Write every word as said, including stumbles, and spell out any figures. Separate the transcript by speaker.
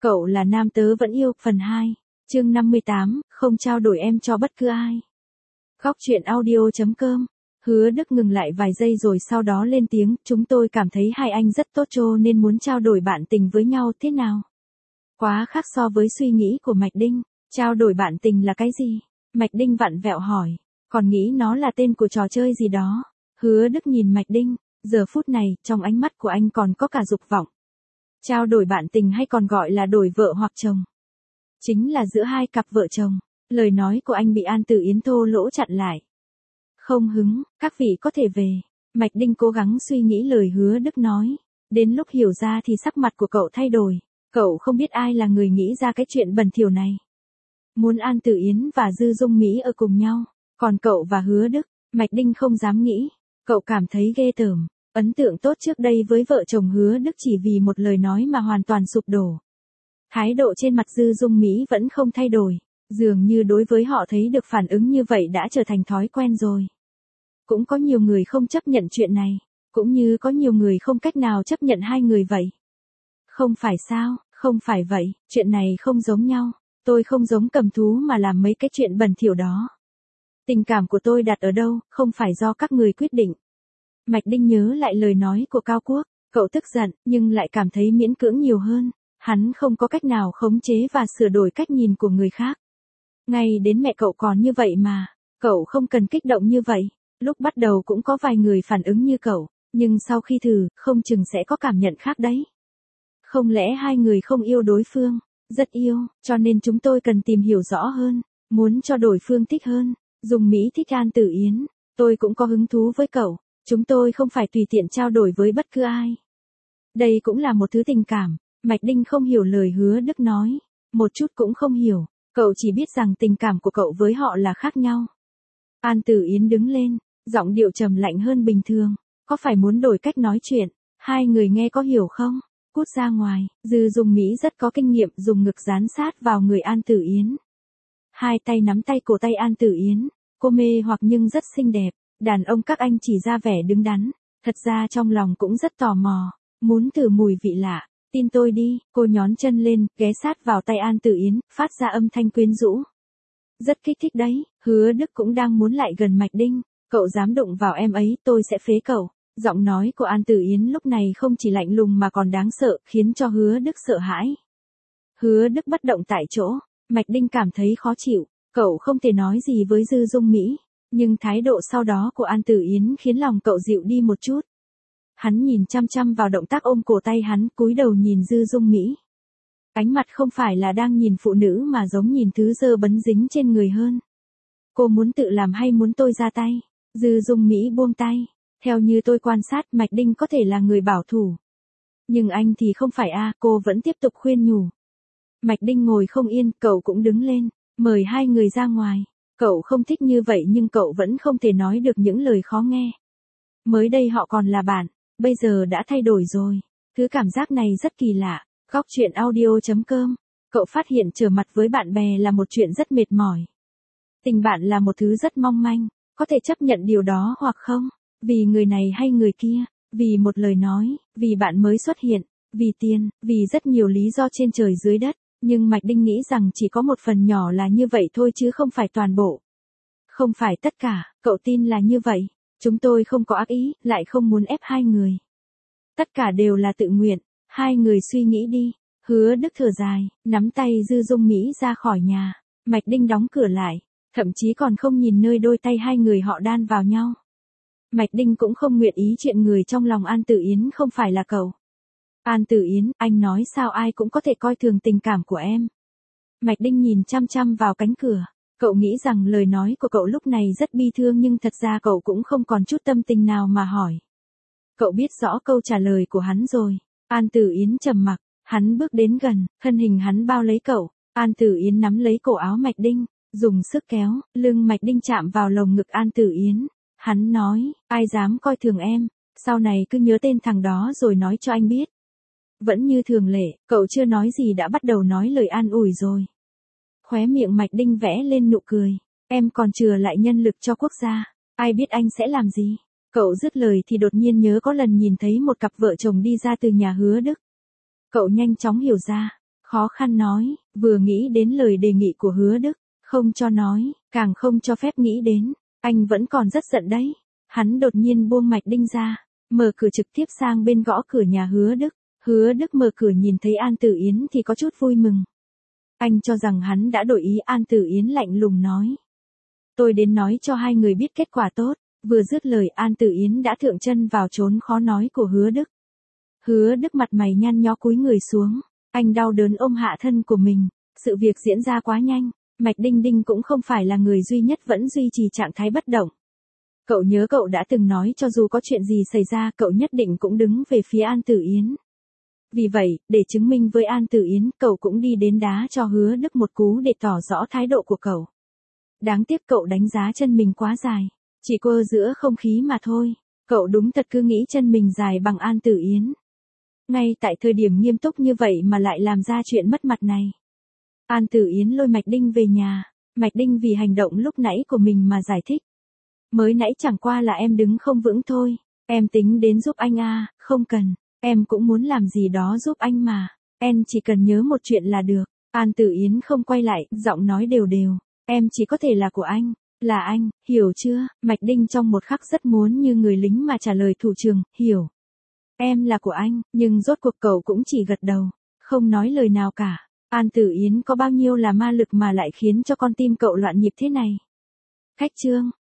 Speaker 1: Cậu là nam tớ vẫn yêu, phần hai, chương năm mươi tám, không trao đổi em cho bất cứ ai. Góc truyện audio chấm com. Hứa Đức ngừng lại vài giây rồi sau đó lên tiếng, chúng tôi cảm thấy hai anh rất tốt cho nên muốn trao đổi bạn tình với nhau thế nào. Quá khác so với suy nghĩ của Mạch Đinh, trao đổi bạn tình là cái gì? Mạch Đinh vặn vẹo hỏi, còn nghĩ nó là tên của trò chơi gì đó. Hứa Đức nhìn Mạch Đinh, giờ phút này, trong ánh mắt của anh còn có cả dục vọng. Trao đổi bạn tình hay còn gọi là đổi vợ hoặc chồng. Chính là giữa hai cặp vợ chồng. Lời nói của anh bị An Tử Yến thô lỗ chặn lại. Không hứng, các vị có thể về. Mạch Đinh cố gắng suy nghĩ lời Hứa Đức nói. Đến lúc hiểu ra thì sắc mặt của cậu thay đổi. Cậu không biết ai là người nghĩ ra cái chuyện bẩn thỉu này. Muốn An Tử Yến và Dư Dung Mỹ ở cùng nhau. Còn cậu và Hứa Đức, Mạch Đinh không dám nghĩ. Cậu cảm thấy ghê tởm. Ấn tượng tốt trước đây với vợ chồng Hứa Đức chỉ vì một lời nói mà hoàn toàn sụp đổ. Thái độ trên mặt Dư Dung Mỹ vẫn không thay đổi, dường như đối với họ thấy được phản ứng như vậy đã trở thành thói quen rồi. Cũng có nhiều người không chấp nhận chuyện này, cũng như có nhiều người không cách nào chấp nhận hai người vậy. Không phải sao, không phải vậy, chuyện này không giống nhau, tôi không giống cầm thú mà làm mấy cái chuyện bẩn thỉu đó. Tình cảm của tôi đặt ở đâu, không phải do các người quyết định. Mạch Đinh nhớ lại lời nói của Cao Quốc, cậu tức giận, nhưng lại cảm thấy miễn cưỡng nhiều hơn. Hắn không có cách nào khống chế và sửa đổi cách nhìn của người khác. Ngay đến mẹ cậu còn như vậy mà, cậu không cần kích động như vậy. Lúc bắt đầu cũng có vài người phản ứng như cậu, nhưng sau khi thử, không chừng sẽ có cảm nhận khác đấy. Không lẽ hai người không yêu đối phương? Rất yêu, cho nên chúng tôi cần tìm hiểu rõ hơn, muốn cho đối phương thích hơn. Dung Mỹ thích An Tử Yến, tôi cũng có hứng thú với cậu. Chúng tôi không phải tùy tiện trao đổi với bất cứ ai. Đây cũng là một thứ tình cảm. Mạch Đinh không hiểu lời Hứa Đức nói. Một chút cũng không hiểu. Cậu chỉ biết rằng tình cảm của cậu với họ là khác nhau. An Tử Yến đứng lên, giọng điệu trầm lạnh hơn bình thường. Có phải muốn đổi cách nói chuyện? Hai người nghe có hiểu không? Cút ra ngoài. Dư Dung Mỹ rất có kinh nghiệm dùng ngực dán sát vào người An Tử Yến. Hai tay nắm tay cổ tay An Tử Yến. Cô mê hoặc nhưng rất xinh đẹp. Đàn ông các anh chỉ ra vẻ đứng đắn. Thật ra trong lòng cũng rất tò mò. Muốn thử mùi vị lạ. Tin tôi đi, cô nhón chân lên, ghé sát vào tay An Tử Yến, phát ra âm thanh quyến rũ. Rất kích thích đấy, Hứa Đức cũng đang muốn lại gần Mạch Đinh, cậu dám đụng vào em ấy, tôi sẽ phế cậu. Giọng nói của An Tử Yến lúc này không chỉ lạnh lùng mà còn đáng sợ, khiến cho Hứa Đức sợ hãi. Hứa Đức bất động tại chỗ, Mạch Đinh cảm thấy khó chịu, cậu không thể nói gì với Dư Dung Mỹ, nhưng thái độ sau đó của An Tử Yến khiến lòng cậu dịu đi một chút. Hắn nhìn chăm chăm vào động tác ôm cổ tay hắn, cúi đầu nhìn Dư Dung Mỹ. Ánh mặt không phải là đang nhìn phụ nữ mà giống nhìn thứ dơ bấn dính trên người hơn. Cô muốn tự làm hay muốn tôi ra tay? Dư Dung Mỹ buông tay. Theo như tôi quan sát, Mạch Đinh có thể là người bảo thủ. Nhưng anh thì không phải a, cô vẫn tiếp tục khuyên nhủ. Mạch Đinh ngồi không yên, cậu cũng đứng lên, mời hai người ra ngoài. Cậu không thích như vậy nhưng cậu vẫn không thể nói được những lời khó nghe. Mới đây họ còn là bạn. Bây giờ đã thay đổi rồi. Thứ cảm giác này rất kỳ lạ. Góc truyện audio chấm com. Cậu phát hiện trở mặt với bạn bè là một chuyện rất mệt mỏi. Tình bạn là một thứ rất mong manh. Có thể chấp nhận điều đó hoặc không. Vì người này hay người kia. Vì một lời nói. Vì bạn mới xuất hiện. Vì tiền. Vì rất nhiều lý do trên trời dưới đất. Nhưng Mạch Đinh nghĩ rằng chỉ có một phần nhỏ là như vậy thôi chứ không phải toàn bộ. Không phải tất cả. Cậu tin là như vậy. Chúng tôi không có ác ý, lại không muốn ép hai người. Tất cả đều là tự nguyện, hai người suy nghĩ đi. Hứa Đức thở dài, nắm tay Dư Dung Mỹ ra khỏi nhà. Mạch Đinh đóng cửa lại, thậm chí còn không nhìn nơi đôi tay hai người họ đan vào nhau. Mạch Đinh cũng không nguyện ý chuyện người trong lòng An Tử Yến không phải là cậu. An Tử Yến, anh nói sao ai cũng có thể coi thường tình cảm của em. Mạch Đinh nhìn chăm chăm vào cánh cửa. Cậu nghĩ rằng lời nói của cậu lúc này rất bi thương nhưng thật ra cậu cũng không còn chút tâm tình nào mà hỏi. Cậu biết rõ câu trả lời của hắn rồi. An Tử Yến trầm mặc, hắn bước đến gần, thân hình hắn bao lấy cậu. An Tử Yến nắm lấy cổ áo Mạch Đinh, dùng sức kéo, lưng Mạch Đinh chạm vào lồng ngực An Tử Yến. Hắn nói, ai dám coi thường em, sau này cứ nhớ tên thằng đó rồi nói cho anh biết. Vẫn như thường lệ, cậu chưa nói gì đã bắt đầu nói lời an ủi rồi. Khóe miệng Mạch Đinh vẽ lên nụ cười. Em còn chừa lại nhân lực cho quốc gia. Ai biết anh sẽ làm gì? Cậu dứt lời thì đột nhiên nhớ có lần nhìn thấy một cặp vợ chồng đi ra từ nhà Hứa Đức. Cậu nhanh chóng hiểu ra. khó khăn nói, vừa nghĩ đến lời đề nghị của Hứa Đức, không cho nói, càng không cho phép nghĩ đến, anh vẫn còn rất giận đấy. Hắn đột nhiên buông Mạch Đinh ra, mở cửa trực tiếp sang bên gõ cửa nhà Hứa Đức. Hứa Đức mở cửa nhìn thấy An Tử Yến thì có chút vui mừng. Anh cho rằng hắn đã đổi ý. An Tử Yến lạnh lùng nói. Tôi đến nói cho hai người biết kết quả tốt. Vừa dứt lời An Tử Yến đã thượng chân vào chốn khó nói của Hứa Đức. Hứa Đức mặt mày nhăn nhó cúi người xuống. Anh đau đớn ôm hạ thân của mình. Sự việc diễn ra quá nhanh. Mạch Đinh Đinh cũng không phải là người duy nhất vẫn duy trì trạng thái bất động. Cậu nhớ cậu đã từng nói cho dù có chuyện gì xảy ra cậu nhất định cũng đứng về phía An Tử Yến. Vì vậy, để chứng minh với An Tử Yến, cậu cũng đi đến đá cho Hứa Đức một cú để tỏ rõ thái độ của cậu. Đáng tiếc cậu đánh giá chân mình quá dài. Chỉ quơ giữa không khí mà thôi. Cậu đúng thật cứ nghĩ chân mình dài bằng An Tử Yến. Ngay tại thời điểm nghiêm túc như vậy mà lại làm ra chuyện mất mặt này. An Tử Yến lôi Mạch Đinh về nhà. Mạch Đinh vì hành động lúc nãy của mình mà giải thích. Mới nãy chẳng qua là em đứng không vững thôi. Em tính đến giúp anh à, không cần. Em cũng muốn làm gì đó giúp anh mà. Em chỉ cần nhớ một chuyện là được. An Tử Yến không quay lại, giọng nói đều đều. Em chỉ có thể là của anh. Là anh, hiểu chưa? Mạch Đinh trong một khắc rất muốn như người lính mà trả lời thủ trưởng, hiểu. Em là của anh, nhưng rốt cuộc cậu cũng chỉ gật đầu. Không nói lời nào cả. An Tử Yến có bao nhiêu là ma lực mà lại khiến cho con tim cậu loạn nhịp thế này. Khách trương.